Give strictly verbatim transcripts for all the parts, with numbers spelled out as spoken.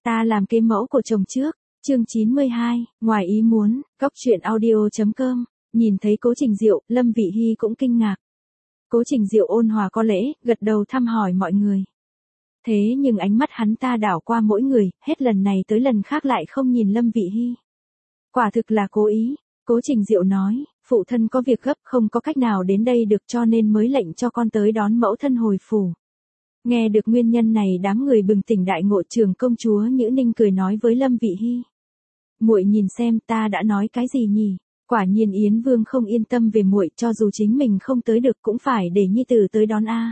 Ta làm kế mẫu của chồng trước, chương chín mươi hai, ngoài ý muốn, góc truyện audio.com, nhìn thấy Cố Trình Diệu, Lâm Vị Hy cũng kinh ngạc. Cố Trình Diệu ôn hòa có lễ, gật đầu thăm hỏi mọi người. Thế nhưng ánh mắt hắn ta đảo qua mỗi người, hết lần này tới lần khác lại không nhìn Lâm Vị Hy. Quả thực là cố ý, Cố Trình Diệu nói, phụ thân có việc gấp không có cách nào đến đây được cho nên mới lệnh cho con tới đón mẫu thân hồi phủ. Nghe được nguyên nhân này đám người bừng tỉnh đại ngộ, Trường công chúa Nhữ Ninh cười nói với Lâm Vị Hy. Muội nhìn xem ta đã nói cái gì nhỉ? Quả nhiên Yến Vương không yên tâm về muội, cho dù chính mình không tới được cũng phải để nhi tử tới đón a.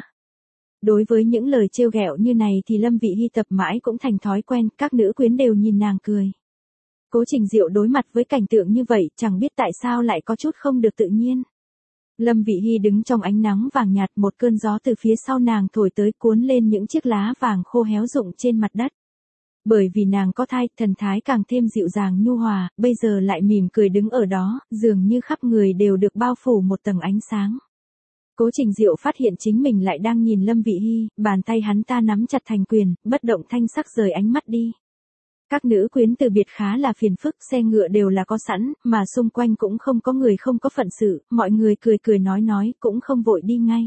Đối với những lời trêu ghẹo như này thì Lâm Vị Hy tập mãi cũng thành thói quen, các nữ quyến đều nhìn nàng cười. Cố Trình Diệu đối mặt với cảnh tượng như vậy, chẳng biết tại sao lại có chút không được tự nhiên. Lâm Vị Hy đứng trong ánh nắng vàng nhạt, một cơn gió từ phía sau nàng thổi tới cuốn lên những chiếc lá vàng khô héo rụng trên mặt đất. Bởi vì nàng có thai, thần thái càng thêm dịu dàng nhu hòa, bây giờ lại mỉm cười đứng ở đó, dường như khắp người đều được bao phủ một tầng ánh sáng. Cố Trình Diệu phát hiện chính mình lại đang nhìn Lâm Vị Hy, bàn tay hắn ta nắm chặt thành quyền, bất động thanh sắc rời ánh mắt đi. Các nữ quyến từ biệt khá là phiền phức, xe ngựa đều là có sẵn, mà xung quanh cũng không có người không có phận sự, mọi người cười cười nói nói, cũng không vội đi ngay.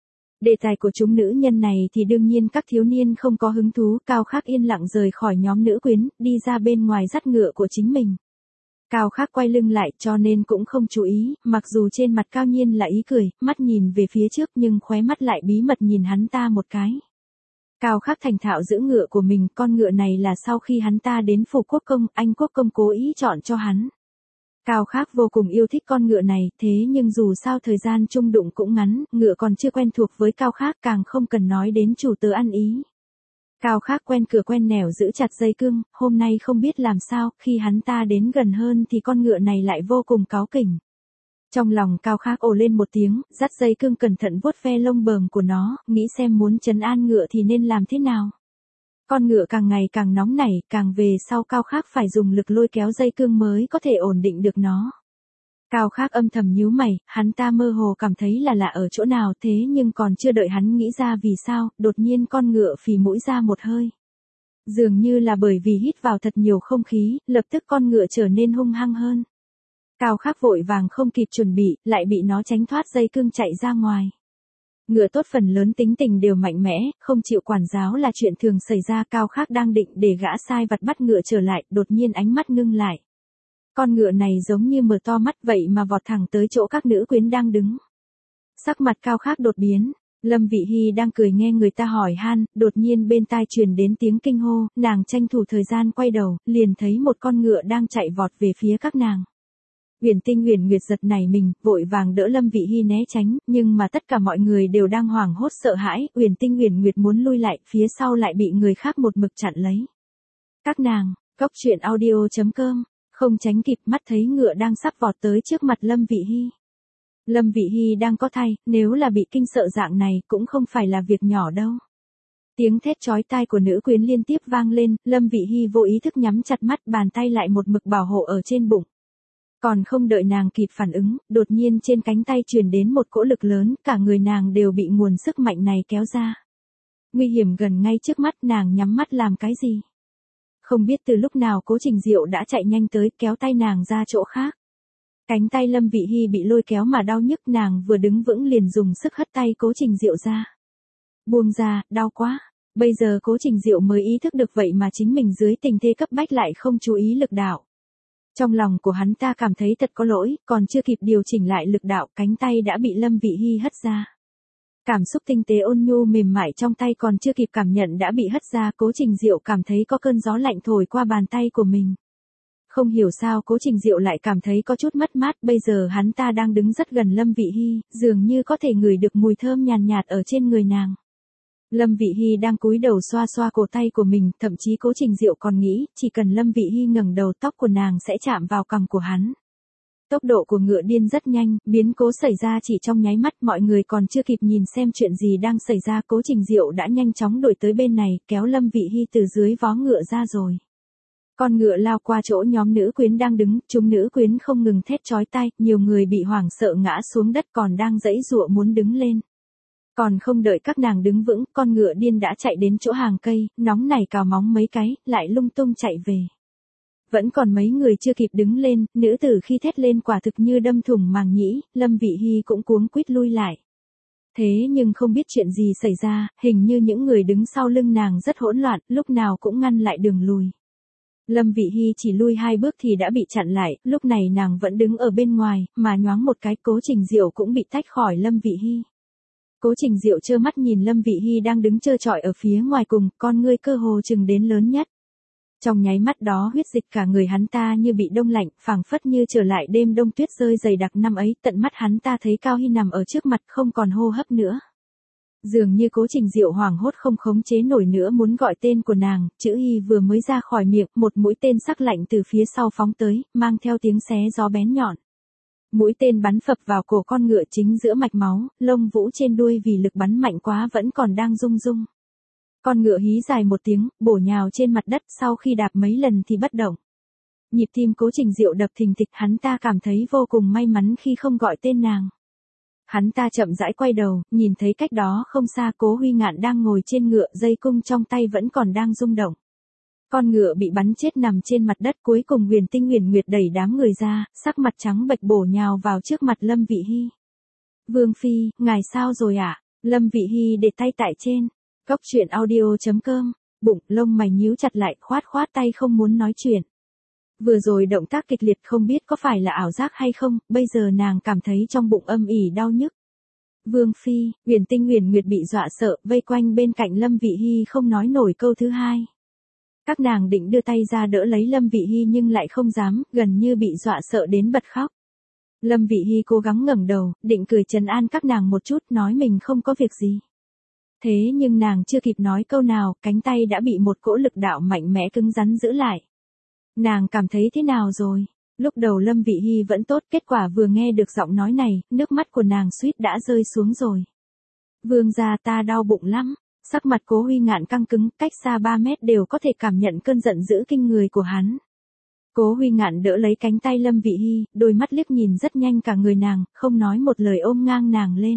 Đề tài của chúng nữ nhân này thì đương nhiên các thiếu niên không có hứng thú, Cao Khắc yên lặng rời khỏi nhóm nữ quyến, đi ra bên ngoài dắt ngựa của chính mình. Cao Khắc quay lưng lại cho nên cũng không chú ý, mặc dù trên mặt Cao Nhiên là ý cười, mắt nhìn về phía trước nhưng khóe mắt lại bí mật nhìn hắn ta một cái. Cao Khắc thành thạo giữ ngựa của mình, con ngựa này là sau khi hắn ta đến phủ quốc công, anh quốc công cố ý chọn cho hắn. Cao Khắc vô cùng yêu thích con ngựa này, thế nhưng dù sao thời gian chung đụng cũng ngắn, ngựa còn chưa quen thuộc với Cao Khắc, càng không cần nói đến chủ tớ ăn ý. Cao Khắc quen cửa quen nẻo giữ chặt dây cương, hôm nay không biết làm sao, khi hắn ta đến gần hơn thì con ngựa này lại vô cùng cáu kỉnh. Trong lòng Cao Khắc ồ lên một tiếng, dắt dây cương cẩn thận vuốt ve lông bờm của nó, nghĩ xem muốn trấn an ngựa thì nên làm thế nào. Con ngựa càng ngày càng nóng nảy, càng về sau Cao Khắc phải dùng lực lôi kéo dây cương mới có thể ổn định được nó. Cao Khắc âm thầm nhíu mày, hắn ta mơ hồ cảm thấy là lạ ở chỗ nào, thế nhưng còn chưa đợi hắn nghĩ ra vì sao, đột nhiên con ngựa phì mũi ra một hơi. Dường như là bởi vì hít vào thật nhiều không khí, lập tức con ngựa trở nên hung hăng hơn. Cao Khắc vội vàng không kịp chuẩn bị, lại bị nó tránh thoát dây cương chạy ra ngoài. Ngựa tốt phần lớn tính tình đều mạnh mẽ, không chịu quản giáo là chuyện thường xảy ra. Cao Khắc đang định để gã sai vặt bắt ngựa trở lại, đột nhiên ánh mắt ngưng lại. Con ngựa này giống như mở to mắt vậy mà vọt thẳng tới chỗ các nữ quyến đang đứng. Sắc mặt Cao Khắc đột biến, Lâm Vị Hy đang cười nghe người ta hỏi han, đột nhiên bên tai truyền đến tiếng kinh hô, nàng tranh thủ thời gian quay đầu, liền thấy một con ngựa đang chạy vọt về phía các nàng. Uyển Tinh Uyển Nguyệt giật nảy mình, vội vàng đỡ Lâm Vị Hy né tránh, nhưng mà tất cả mọi người đều đang hoảng hốt sợ hãi, Uyển Tinh Uyển Nguyệt muốn lui lại, phía sau lại bị người khác một mực chặn lấy. Các nàng, góc truyện audio.com, không tránh kịp, mắt thấy ngựa đang sắp vọt tới trước mặt Lâm Vị Hy. Lâm Vị Hy đang có thai, nếu là bị kinh sợ dạng này cũng không phải là việc nhỏ đâu. Tiếng thét chói tai của nữ quyến liên tiếp vang lên, Lâm Vị Hy vô ý thức nhắm chặt mắt, bàn tay lại một mực bảo hộ ở trên bụng. Còn không đợi nàng kịp phản ứng, đột nhiên trên cánh tay truyền đến một cỗ lực lớn, cả người nàng đều bị nguồn sức mạnh này kéo ra. Nguy hiểm gần ngay trước mắt, nàng nhắm mắt làm cái gì? Không biết từ lúc nào Cố Trình Diệu đã chạy nhanh tới, kéo tay nàng ra chỗ khác. Cánh tay Lâm Vị Hy bị lôi kéo mà đau nhức, nàng vừa đứng vững liền dùng sức hất tay Cố Trình Diệu ra. Buông ra, đau quá. Bây giờ Cố Trình Diệu mới ý thức được vậy mà chính mình dưới tình thế cấp bách lại không chú ý lực đạo. Trong lòng của hắn ta cảm thấy thật có lỗi, còn chưa kịp điều chỉnh lại lực đạo, cánh tay đã bị Lâm Vị Hy hất ra. Cảm xúc tinh tế ôn nhu mềm mại trong tay còn chưa kịp cảm nhận đã bị hất ra, Cố Trình Diệu cảm thấy có cơn gió lạnh thổi qua bàn tay của mình. Không hiểu sao Cố Trình Diệu lại cảm thấy có chút mất mát, bây giờ hắn ta đang đứng rất gần Lâm Vị Hy, dường như có thể ngửi được mùi thơm nhàn nhạt, nhạt ở trên người nàng. Lâm Vị Hy đang cúi đầu xoa xoa cổ tay của mình, thậm chí Cố Trình Diệu còn nghĩ, chỉ cần Lâm Vị Hy ngẩng đầu tóc của nàng sẽ chạm vào cằm của hắn. Tốc độ của ngựa điên rất nhanh, biến cố xảy ra chỉ trong nháy mắt, mọi người còn chưa kịp nhìn xem chuyện gì đang xảy ra, Cố Trình Diệu đã nhanh chóng đuổi tới bên này, kéo Lâm Vị Hy từ dưới vó ngựa ra rồi. Con ngựa lao qua chỗ nhóm nữ quyến đang đứng, chúng nữ quyến không ngừng thét chói tai, nhiều người bị hoảng sợ ngã xuống đất còn đang giãy giụa muốn đứng lên. Còn không đợi các nàng đứng vững, con ngựa điên đã chạy đến chỗ hàng cây, nóng nảy cào móng mấy cái, lại lung tung chạy về. Vẫn còn mấy người chưa kịp đứng lên, nữ tử khi thét lên quả thực như đâm thủng màng nhĩ, Lâm Vị Hy cũng cuống quýt lui lại. Thế nhưng không biết chuyện gì xảy ra, hình như những người đứng sau lưng nàng rất hỗn loạn, lúc nào cũng ngăn lại đường lùi. Lâm Vị Hy chỉ lui hai bước thì đã bị chặn lại, lúc này nàng vẫn đứng ở bên ngoài, mà nhoáng một cái Cố Trình Diệu cũng bị tách khỏi Lâm Vị Hy. Cố Trình Diệu trơ mắt nhìn Lâm Vị Hy đang đứng trơ trọi ở phía ngoài cùng, con ngươi cơ hồ chừng đến lớn nhất. Trong nháy mắt đó huyết dịch cả người hắn ta như bị đông lạnh, phảng phất như trở lại đêm đông tuyết rơi dày đặc năm ấy, tận mắt hắn ta thấy Cao Hy nằm ở trước mặt không còn hô hấp nữa. Dường như Cố Trình Diệu hoảng hốt không khống chế nổi nữa muốn gọi tên của nàng, chữ Hy vừa mới ra khỏi miệng, một mũi tên sắc lạnh từ phía sau phóng tới, mang theo tiếng xé gió bén nhọn. Mũi tên bắn phập vào cổ con ngựa chính giữa mạch máu, lông vũ trên đuôi vì lực bắn mạnh quá vẫn còn đang rung rung. Con ngựa hí dài một tiếng, bổ nhào trên mặt đất, sau khi đạp mấy lần thì bất động. Nhịp tim Cố Trình Diệu đập thình thịch, hắn ta cảm thấy vô cùng may mắn khi không gọi tên nàng. Hắn ta chậm rãi quay đầu, nhìn thấy cách đó không xa Cố Huy Ngạn đang ngồi trên ngựa, dây cung trong tay vẫn còn đang rung động. Con ngựa bị bắn chết nằm trên mặt đất, cuối cùng Huyền Tinh Huyền Nguyệt đẩy đám người ra, sắc mặt trắng bệch bổ nhào vào trước mặt Lâm Vị Hy. Vương Phi, ngài sao rồi ạ? À? Lâm Vị Hy để tay tại trên. Cốc truyện audio chấm com, bụng, lông mày nhíu chặt lại, khoát khoát tay không muốn nói chuyện. Vừa rồi động tác kịch liệt không biết có phải là ảo giác hay không, bây giờ nàng cảm thấy trong bụng âm ỉ đau nhức. Vương Phi, Huyền Tinh Huyền Nguyệt bị dọa sợ, vây quanh bên cạnh Lâm Vị Hy không nói nổi câu thứ hai. Các nàng định đưa tay ra đỡ lấy Lâm Vị Hy nhưng lại không dám, gần như bị dọa sợ đến bật khóc. Lâm Vị Hy cố gắng ngẩng đầu, định cười trấn an các nàng một chút, nói mình không có việc gì. Thế nhưng nàng chưa kịp nói câu nào, cánh tay đã bị một cỗ lực đạo mạnh mẽ cứng rắn giữ lại. Nàng cảm thấy thế nào rồi? Lúc đầu Lâm Vị Hy vẫn tốt, kết quả vừa nghe được giọng nói này, nước mắt của nàng suýt đã rơi xuống rồi. Vương gia, ta đau bụng lắm. Sắc mặt Cố Huy Ngạn căng cứng, cách xa ba mét đều có thể cảm nhận cơn giận dữ kinh người của hắn. Cố Huy Ngạn đỡ lấy cánh tay Lâm Vị Hy, đôi mắt liếc nhìn rất nhanh cả người nàng, không nói một lời ôm ngang nàng lên.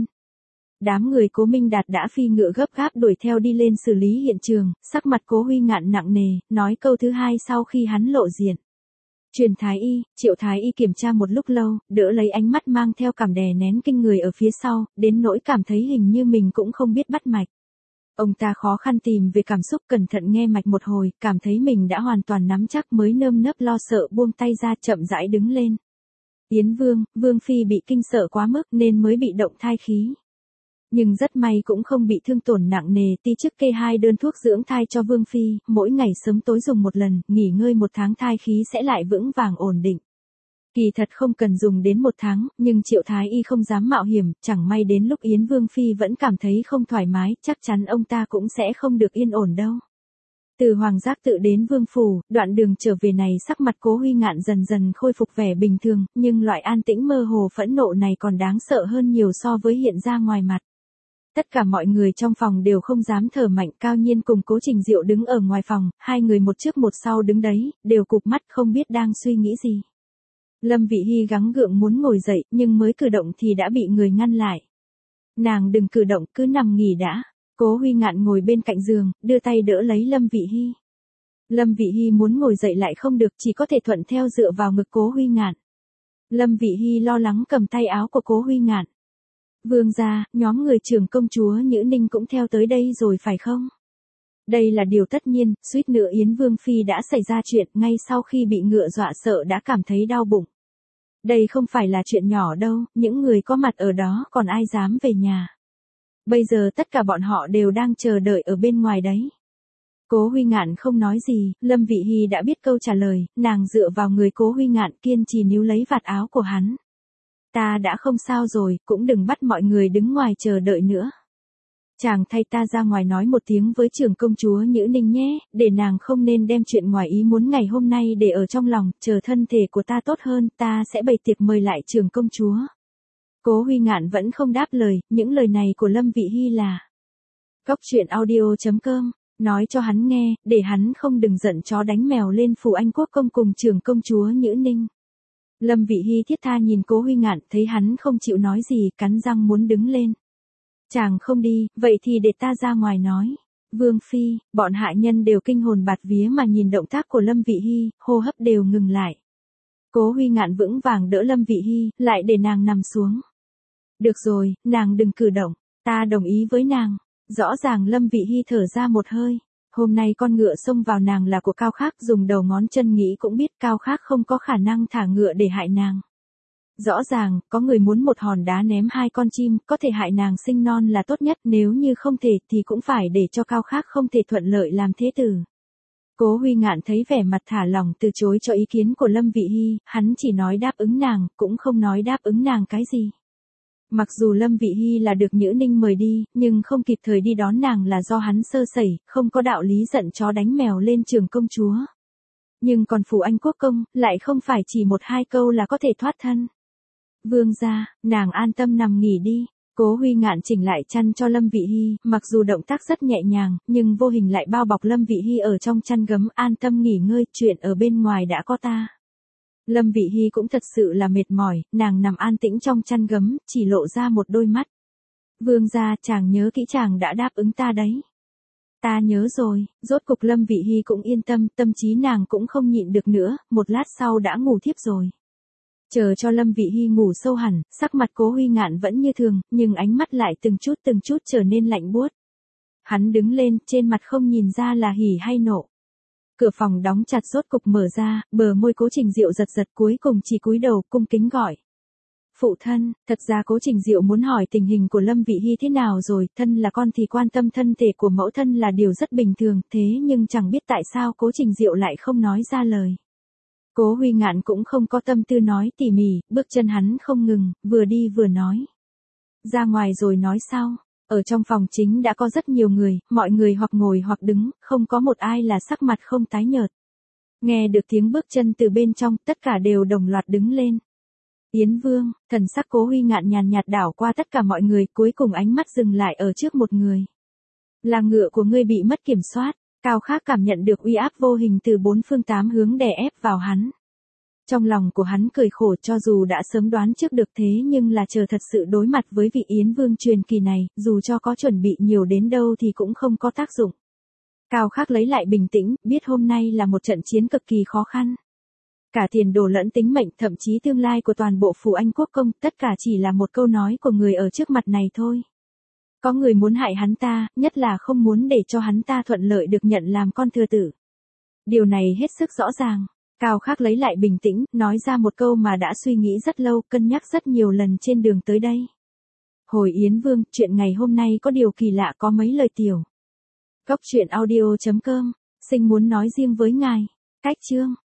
Đám người Cố Minh Đạt đã phi ngựa gấp gáp đuổi theo đi lên xử lý hiện trường, sắc mặt Cố Huy Ngạn nặng nề, nói câu thứ hai sau khi hắn lộ diện. Truyền Thái Y, Triệu Thái Y kiểm tra một lúc lâu, đỡ lấy ánh mắt mang theo cảm đè nén kinh người ở phía sau, đến nỗi cảm thấy hình như mình cũng không biết bắt mạch. Ông ta khó khăn tìm về cảm xúc, cẩn thận nghe mạch một hồi, cảm thấy mình đã hoàn toàn nắm chắc mới nơm nớp lo sợ buông tay ra, chậm rãi đứng lên. Yến Vương, Vương Phi bị kinh sợ quá mức nên mới bị động thai khí. Nhưng rất may cũng không bị thương tổn nặng nề, ti chức kê hai đơn thuốc dưỡng thai cho Vương Phi, mỗi ngày sớm tối dùng một lần, nghỉ ngơi một tháng thai khí sẽ lại vững vàng ổn định. Kỳ thật không cần dùng đến một tháng, nhưng Triệu Thái Y không dám mạo hiểm, chẳng may đến lúc Yến Vương Phi vẫn cảm thấy không thoải mái, chắc chắn ông ta cũng sẽ không được yên ổn đâu. Từ Hoàng Giác tự đến Vương Phủ, đoạn đường trở về này sắc mặt Cố Huy Ngạn dần dần khôi phục vẻ bình thường, nhưng loại an tĩnh mơ hồ phẫn nộ này còn đáng sợ hơn nhiều so với hiện ra ngoài mặt. Tất cả mọi người trong phòng đều không dám thở mạnh, Cao Nhiên cùng Cố Trình Diệu đứng ở ngoài phòng, hai người một trước một sau đứng đấy, đều cụp mắt không biết đang suy nghĩ gì. Lâm Vị Hy gắng gượng muốn ngồi dậy, nhưng mới cử động thì đã bị người ngăn lại. Nàng đừng cử động, cứ nằm nghỉ đã. Cố Huy Ngạn ngồi bên cạnh giường, đưa tay đỡ lấy Lâm Vị Hy. Lâm Vị Hy muốn ngồi dậy lại không được, chỉ có thể thuận theo dựa vào ngực Cố Huy Ngạn. Lâm Vị Hy lo lắng cầm tay áo của Cố Huy Ngạn. Vương gia, nhóm người trưởng công chúa Nhữ Ninh cũng theo tới đây rồi phải không? Đây là điều tất nhiên, suýt nữa Yến Vương Phi đã xảy ra chuyện, ngay sau khi bị ngựa dọa sợ đã cảm thấy đau bụng. Đây không phải là chuyện nhỏ đâu, những người có mặt ở đó còn ai dám về nhà. Bây giờ tất cả bọn họ đều đang chờ đợi ở bên ngoài đấy. Cố Huy Ngạn không nói gì, Lâm Vị Hy đã biết câu trả lời, nàng dựa vào người Cố Huy Ngạn kiên trì níu lấy vạt áo của hắn. Ta đã không sao rồi, cũng đừng bắt mọi người đứng ngoài chờ đợi nữa. Chàng thay ta ra ngoài nói một tiếng với trưởng công chúa Nhữ Ninh nhé, để nàng không nên đem chuyện ngoài ý muốn ngày hôm nay để ở trong lòng, chờ thân thể của ta tốt hơn, ta sẽ bày tiệc mời lại trưởng công chúa. Cố Huy Ngạn vẫn không đáp lời, những lời này của Lâm Vị Hy là cốc truyện audio chấm com, nói cho hắn nghe, để hắn không đừng giận chó đánh mèo lên phủ Anh Quốc công cùng trưởng công chúa Nhữ Ninh. Lâm Vị Hy thiết tha nhìn Cố Huy Ngạn, thấy hắn không chịu nói gì, cắn răng muốn đứng lên. Chàng không đi, vậy thì để ta ra ngoài nói. Vương phi, bọn hạ nhân đều kinh hồn bạt vía mà nhìn động tác của Lâm Vị Hy, hô hấp đều ngừng lại. Cố Huy Ngạn vững vàng đỡ Lâm Vị Hy, lại để nàng nằm xuống. Được rồi, nàng đừng cử động, ta đồng ý với nàng. Rõ ràng Lâm Vị Hy thở ra một hơi. Hôm nay con ngựa xông vào nàng là của Cao Khắc, dùng đầu ngón chân nghĩ cũng biết Cao Khắc không có khả năng thả ngựa để hại nàng. Rõ ràng, có người muốn một hòn đá ném hai con chim, có thể hại nàng sinh non là tốt nhất, nếu như không thể thì cũng phải để cho Cao Khắc không thể thuận lợi làm thế tử. Cố Huy Ngạn thấy vẻ mặt thả lỏng từ chối cho ý kiến của Lâm Vị Hy, hắn chỉ nói đáp ứng nàng, cũng không nói đáp ứng nàng cái gì. Mặc dù Lâm Vị Hy là được Nhữ Ninh mời đi, nhưng không kịp thời đi đón nàng là do hắn sơ sẩy, không có đạo lý giận chó đánh mèo lên trường công chúa. Nhưng còn Phủ Anh Quốc công, lại không phải chỉ một hai câu là có thể thoát thân. Vương gia, nàng an tâm nằm nghỉ đi. Cố Huy Ngạn chỉnh lại chăn cho Lâm Vị Hy, mặc dù động tác rất nhẹ nhàng, nhưng vô hình lại bao bọc Lâm Vị Hy ở trong chăn gấm, an tâm nghỉ ngơi, chuyện ở bên ngoài đã có ta. Lâm Vị Hy cũng thật sự là mệt mỏi, nàng nằm an tĩnh trong chăn gấm, chỉ lộ ra một đôi mắt. Vương gia, chàng nhớ kỹ chàng đã đáp ứng ta đấy. Ta nhớ rồi, rốt cục Lâm Vị Hy cũng yên tâm, tâm trí nàng cũng không nhịn được nữa, một lát sau đã ngủ thiếp rồi. Chờ cho Lâm Vị Hy ngủ sâu hẳn, sắc mặt Cố Huy Ngạn vẫn như thường, nhưng ánh mắt lại từng chút từng chút trở nên lạnh buốt. Hắn đứng lên, trên mặt không nhìn ra là hỉ hay nộ. Cửa phòng đóng chặt rốt cục mở ra, bờ môi Cố Trình Diệu giật giật, cuối cùng chỉ cúi đầu cung kính gọi. Phụ thân, thật ra Cố Trình Diệu muốn hỏi tình hình của Lâm Vị Hy thế nào rồi, thân là con thì quan tâm thân thể của mẫu thân là điều rất bình thường, thế nhưng chẳng biết tại sao Cố Trình Diệu lại không nói ra lời. Cố Huy Ngạn cũng không có tâm tư nói tỉ mỉ, bước chân hắn không ngừng, vừa đi vừa nói. Ra ngoài rồi nói sau. Ở trong phòng chính đã có rất nhiều người, mọi người hoặc ngồi hoặc đứng, không có một ai là sắc mặt không tái nhợt. Nghe được tiếng bước chân từ bên trong, tất cả đều đồng loạt đứng lên. Yến Vương, thần sắc Cố Huy Ngạn nhàn nhạt đảo qua tất cả mọi người, cuối cùng ánh mắt dừng lại ở trước một người. Là ngựa của ngươi bị mất kiểm soát. Cao Khắc cảm nhận được uy áp vô hình từ bốn phương tám hướng đè ép vào hắn. Trong lòng của hắn cười khổ, cho dù đã sớm đoán trước được thế nhưng là chờ thật sự đối mặt với vị Yến Vương truyền kỳ này, dù cho có chuẩn bị nhiều đến đâu thì cũng không có tác dụng. Cao Khắc lấy lại bình tĩnh, biết hôm nay là một trận chiến cực kỳ khó khăn. Cả tiền đồ lẫn tính mệnh, thậm chí tương lai của toàn bộ Phủ Anh Quốc công, tất cả chỉ là một câu nói của người ở trước mặt này thôi. Có người muốn hại hắn ta, nhất là không muốn để cho hắn ta thuận lợi được nhận làm con thừa tử. Điều này hết sức rõ ràng. Cao Khắc lấy lại bình tĩnh, nói ra một câu mà đã suy nghĩ rất lâu, cân nhắc rất nhiều lần trên đường tới đây. Hồi Yến Vương, chuyện ngày hôm nay có điều kỳ lạ, có mấy lời tiểu. Góc truyện audio chấm com, sinh muốn nói riêng với ngài. Cách chương.